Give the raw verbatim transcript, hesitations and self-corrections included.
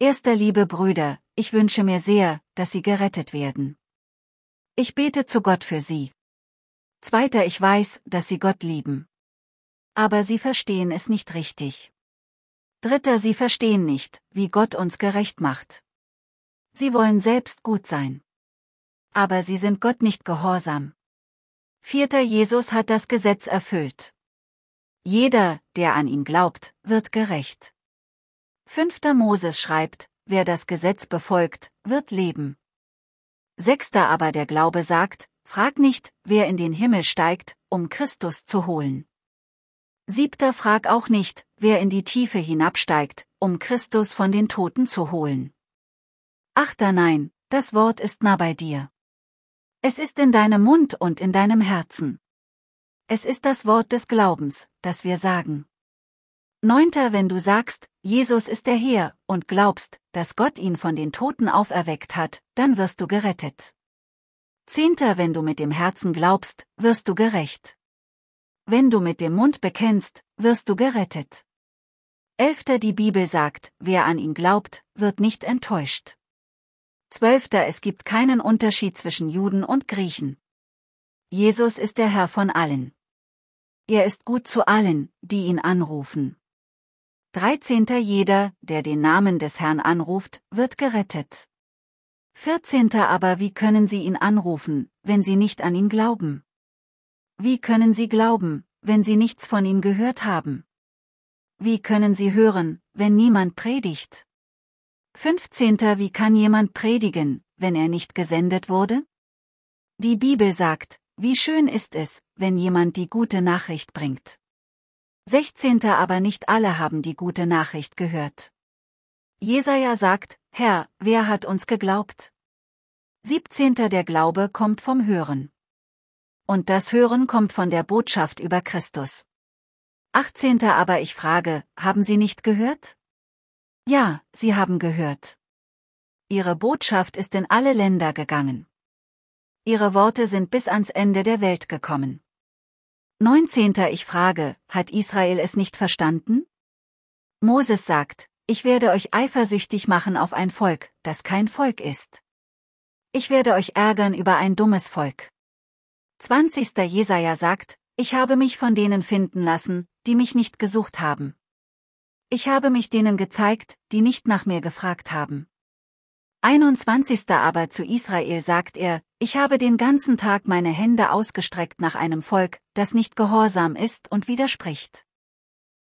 Erster liebe Brüder, ich wünsche mir sehr, dass Sie gerettet werden. Ich bete zu Gott für Sie. Zweiter, ich weiß, dass Sie Gott lieben. Aber Sie verstehen es nicht richtig. Dritter, Sie verstehen nicht, wie Gott uns gerecht macht. Sie wollen selbst gut sein. Aber Sie sind Gott nicht gehorsam. Vierter, Jesus hat das Gesetz erfüllt. Jeder, der an ihn glaubt, wird gerecht. Fünfter, Moses schreibt, wer das Gesetz befolgt, wird leben. Sechster, aber der Glaube sagt, frag nicht, wer in den Himmel steigt, um Christus zu holen. Siebter, frag auch nicht, wer in die Tiefe hinabsteigt, um Christus von den Toten zu holen. Achter, nein, das Wort ist nah bei dir. Es ist in deinem Mund und in deinem Herzen. Es ist das Wort des Glaubens, das wir sagen. Neunter, wenn du sagst, Jesus ist der Herr, und glaubst, dass Gott ihn von den Toten auferweckt hat, dann wirst du gerettet. Zehnter, wenn du mit dem Herzen glaubst, wirst du gerecht. Wenn du mit dem Mund bekennst, wirst du gerettet. Elfter, die Bibel sagt, wer an ihn glaubt, wird nicht enttäuscht. Zwölfter, es gibt keinen Unterschied zwischen Juden und Griechen. Jesus ist der Herr von allen. Er ist gut zu allen, die ihn anrufen. Dreizehnter, jeder, der den Namen des Herrn anruft, wird gerettet. Vierzehnter, aber wie können sie ihn anrufen, wenn sie nicht an ihn glauben? Wie können sie glauben, wenn sie nichts von ihm gehört haben? Wie können sie hören, wenn niemand predigt? Fünfzehnter, wie kann jemand predigen, wenn er nicht gesendet wurde? Die Bibel sagt, wie schön ist es, wenn jemand die gute Nachricht bringt. Sechzehnter, aber nicht alle haben die gute Nachricht gehört. Jesaja sagt, Herr, wer hat uns geglaubt? Siebzehnter, der Glaube kommt vom Hören. Und das Hören kommt von der Botschaft über Christus. Achtzehnter, aber ich frage, haben Sie nicht gehört? Ja, Sie haben gehört. Ihre Botschaft ist in alle Länder gegangen. Ihre Worte sind bis ans Ende der Welt gekommen. Neunzehnter, ich frage, hat Israel es nicht verstanden? Moses sagt, ich werde euch eifersüchtig machen auf ein Volk, das kein Volk ist. Ich werde euch ärgern über ein dummes Volk. Zwanzigster, Jesaja sagt, ich habe mich von denen finden lassen, die mich nicht gesucht haben. Ich habe mich denen gezeigt, die nicht nach mir gefragt haben. Einundzwanzigster, aber zu Israel sagt er, ich habe den ganzen Tag meine Hände ausgestreckt nach einem Volk, das nicht gehorsam ist und widerspricht.